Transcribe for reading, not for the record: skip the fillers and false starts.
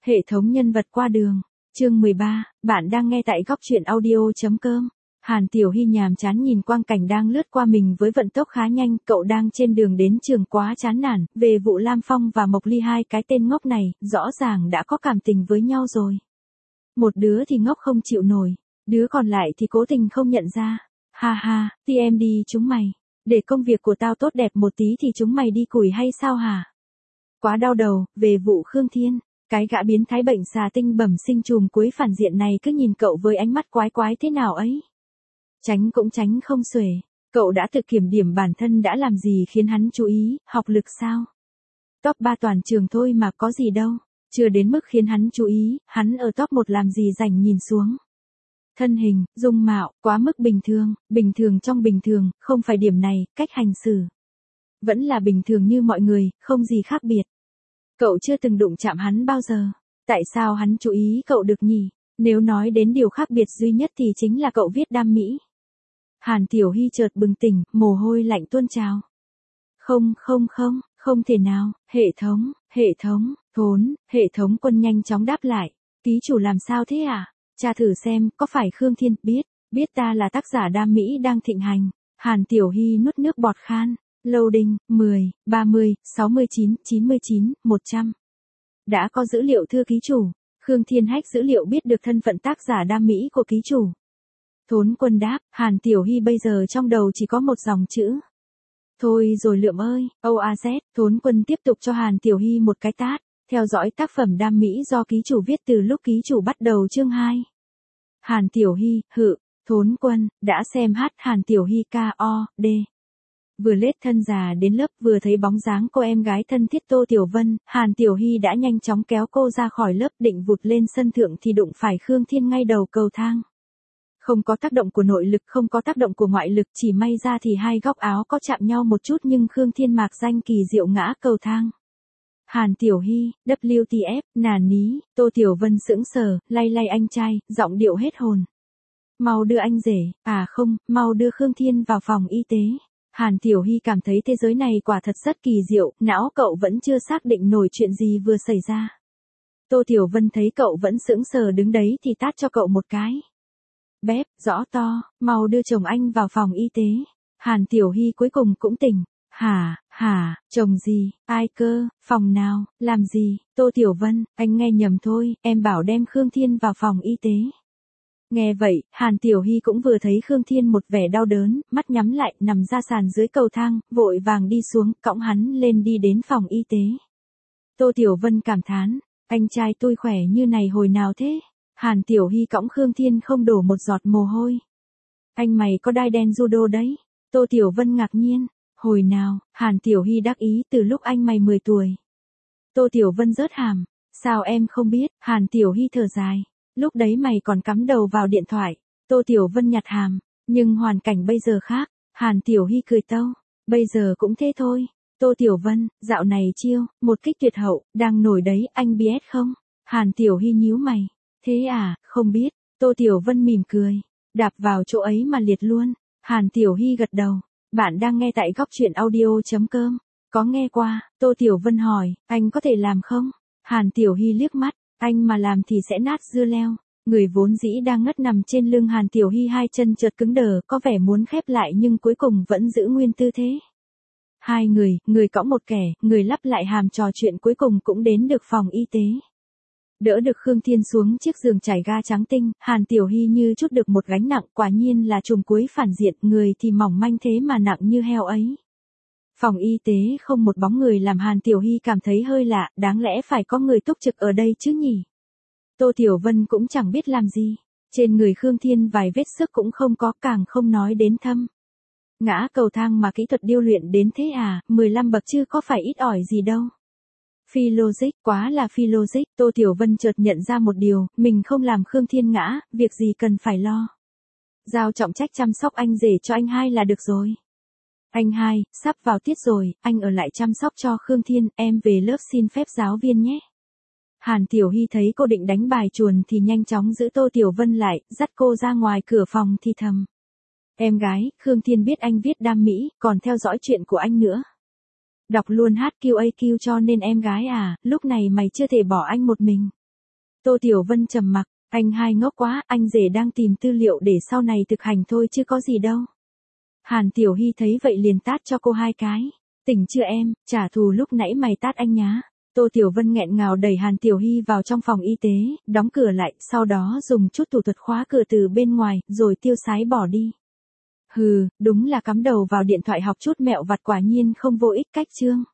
Hệ thống nhân vật qua đường. Chương 13, bạn đang nghe tại góc truyện audio.com. Hàn Tiểu Hy nhàm chán nhìn quang cảnh đang lướt qua mình với vận tốc khá nhanh, cậu đang trên đường đến trường quá chán nản, về vụ Lam Phong và Mộc Ly hai cái tên ngốc này, rõ ràng đã có cảm tình với nhau rồi. Một đứa thì ngốc không chịu nổi, đứa còn lại thì cố tình không nhận ra. Ha ha, thì em đi chúng mày. Để công việc của tao tốt đẹp một tí thì chúng mày đi củi hay sao hả? Quá đau đầu, về vụ Khương Thiên. Cái gã biến thái bệnh xà tinh bẩm sinh trùm cuối phản diện này cứ nhìn cậu với ánh mắt quái quái thế nào ấy. Tránh cũng tránh không xuể. Cậu đã tự kiểm điểm bản thân đã làm gì khiến hắn chú ý, học lực sao? Top 3 toàn trường thôi mà có gì đâu. Chưa đến mức khiến hắn chú ý, hắn ở top 1 làm gì rảnh nhìn xuống. Thân hình, dung mạo, quá mức bình thường trong bình thường, không phải điểm này, cách hành xử. Vẫn là bình thường như mọi người, không gì khác biệt. Cậu chưa từng đụng chạm hắn bao giờ. Tại sao hắn chú ý cậu được nhỉ? Nếu nói đến điều khác biệt duy nhất thì chính là cậu viết đam mỹ. Hàn Tiểu Hy chợt bừng tỉnh, mồ hôi lạnh tuôn trào. Không thể nào, hệ thống, hệ thống quân nhanh chóng đáp lại. Ký chủ làm sao thế à? Tra thử xem, có phải Khương Thiên biết ta là tác giả đam mỹ đang thịnh hành. Hàn Tiểu Hy nuốt nước bọt khan. Loading, 10, 30, 69, 99, 100. Đã có dữ liệu thưa ký chủ. Khương Thiên hack dữ liệu biết được thân phận tác giả đam mỹ của ký chủ. Thốn Quân đáp, Hàn Tiểu Hy bây giờ trong đầu chỉ có một dòng chữ. Thôi rồi Lượm ơi, OAZ, Thốn Quân tiếp tục cho Hàn Tiểu Hy một cái tát. Theo dõi tác phẩm đam mỹ do ký chủ viết từ lúc ký chủ bắt đầu chương 2. Hàn Tiểu Hy, Thốn Quân, đã xem hát Hàn Tiểu Hy KOD. Vừa lết thân già đến lớp vừa thấy bóng dáng cô em gái thân thiết Tô Tiểu Vân, Hàn Tiểu Hy đã nhanh chóng kéo cô ra khỏi lớp định vụt lên sân thượng thì đụng phải Khương Thiên ngay đầu cầu thang. Không có tác động của nội lực, không có tác động của ngoại lực, chỉ may ra thì hai góc áo có chạm nhau một chút nhưng Khương Thiên mạc danh kỳ diệu ngã cầu thang. Hàn Tiểu Hy, WTF, nà ní, Tô Tiểu Vân sững sờ, lay lay anh trai, giọng điệu hết hồn. Mau đưa anh rể, mau đưa Khương Thiên vào phòng y tế. Hàn Tiểu Hy cảm thấy thế giới này quả thật rất kỳ diệu, não cậu vẫn chưa xác định nổi chuyện gì vừa xảy ra. Tô Tiểu Vân thấy cậu vẫn sững sờ đứng đấy thì tát cho cậu một cái. Bép, rõ to, mau đưa chồng anh vào phòng y tế. Hàn Tiểu Hy cuối cùng cũng tỉnh. Hả, chồng gì, ai cơ, phòng nào, làm gì, Tô Tiểu Vân, anh nghe nhầm thôi, em bảo đem Khương Thiên vào phòng y tế. Nghe vậy, Hàn Tiểu Hy cũng vừa thấy Khương Thiên một vẻ đau đớn, mắt nhắm lại, nằm ra sàn dưới cầu thang, vội vàng đi xuống, cõng hắn lên đi đến phòng y tế. Tô Tiểu Vân cảm thán, anh trai tôi khỏe như này hồi nào thế? Hàn Tiểu Hy cõng Khương Thiên không đổ một giọt mồ hôi. Anh mày có đai đen judo đấy. Tô Tiểu Vân ngạc nhiên, hồi nào? Hàn Tiểu Hy đắc ý, từ lúc anh mày 10 tuổi. Tô Tiểu Vân rớt hàm, sao em không biết? Hàn Tiểu Hy thở dài. Lúc đấy mày còn cắm đầu vào điện thoại. Tô Tiểu Vân nhặt hàm. Nhưng hoàn cảnh bây giờ khác. Hàn Tiểu Hy cười tâu. Bây giờ cũng thế thôi. Tô Tiểu Vân, dạo này chiêu, một kích tuyệt hậu, đang nổi đấy, anh biết không? Hàn Tiểu Hy nhíu mày. Thế à, không biết. Tô Tiểu Vân mỉm cười. Đạp vào chỗ ấy mà liệt luôn. Hàn Tiểu Hy gật đầu. Bạn đang nghe tại góc truyện audio.com. Có nghe qua. Tô Tiểu Vân hỏi, anh có thể làm không? Hàn Tiểu Hy liếc mắt. Anh mà làm thì sẽ nát dưa leo. Người vốn dĩ đang ngất nằm trên lưng Hàn Tiểu Hy hai chân chợt cứng đờ, có vẻ muốn khép lại nhưng cuối cùng vẫn giữ nguyên tư thế. Hai người cõng một kẻ, người lắp lại hàm trò chuyện cuối cùng cũng đến được phòng y tế. Đỡ được Khương Thiên xuống chiếc giường trải ga trắng tinh, Hàn Tiểu Hy như chút được một gánh nặng, quả nhiên là trùm cuối phản diện, người thì mỏng manh thế mà nặng như heo ấy. Phòng y tế không một bóng người làm Hàn Tiểu Hy cảm thấy hơi lạ, đáng lẽ phải có người túc trực ở đây chứ nhỉ? Tô Tiểu Vân cũng chẳng biết làm gì. Trên người Khương Thiên vài vết xước cũng không có, càng không nói đến thâm. Ngã cầu thang mà kỹ thuật điêu luyện đến thế à, 15 bậc chứ có phải ít ỏi gì đâu. Phi logic, quá là phi logic. Tô Tiểu Vân chợt nhận ra một điều, mình không làm Khương Thiên ngã, việc gì cần phải lo. Giao trọng trách chăm sóc anh rể cho anh hai là được rồi. Anh hai, sắp vào tiết rồi, anh ở lại chăm sóc cho Khương Thiên, em về lớp xin phép giáo viên nhé. Hàn Tiểu Hy thấy cô định đánh bài chuồn thì nhanh chóng giữ Tô Tiểu Vân lại, dắt cô ra ngoài cửa phòng thì thầm. Em gái, Khương Thiên biết anh viết đam mỹ, còn theo dõi chuyện của anh nữa. Đọc luôn HQAQ cho nên em gái à, lúc này mày chưa thể bỏ anh một mình. Tô Tiểu Vân trầm mặc, anh hai ngốc quá, anh rể đang tìm tư liệu để sau này thực hành thôi chứ có gì đâu. Hàn Tiểu Hy thấy vậy liền tát cho cô 2 cái. Tỉnh chưa em, trả thù lúc nãy mày tát anh nhá. Tô Tiểu Vân nghẹn ngào đẩy Hàn Tiểu Hy vào trong phòng y tế, đóng cửa lại, sau đó dùng chút thủ thuật khóa cửa từ bên ngoài, rồi tiêu sái bỏ đi. Hừ, đúng là cắm đầu vào điện thoại học chút mẹo vặt quả nhiên không vô ích cách chương.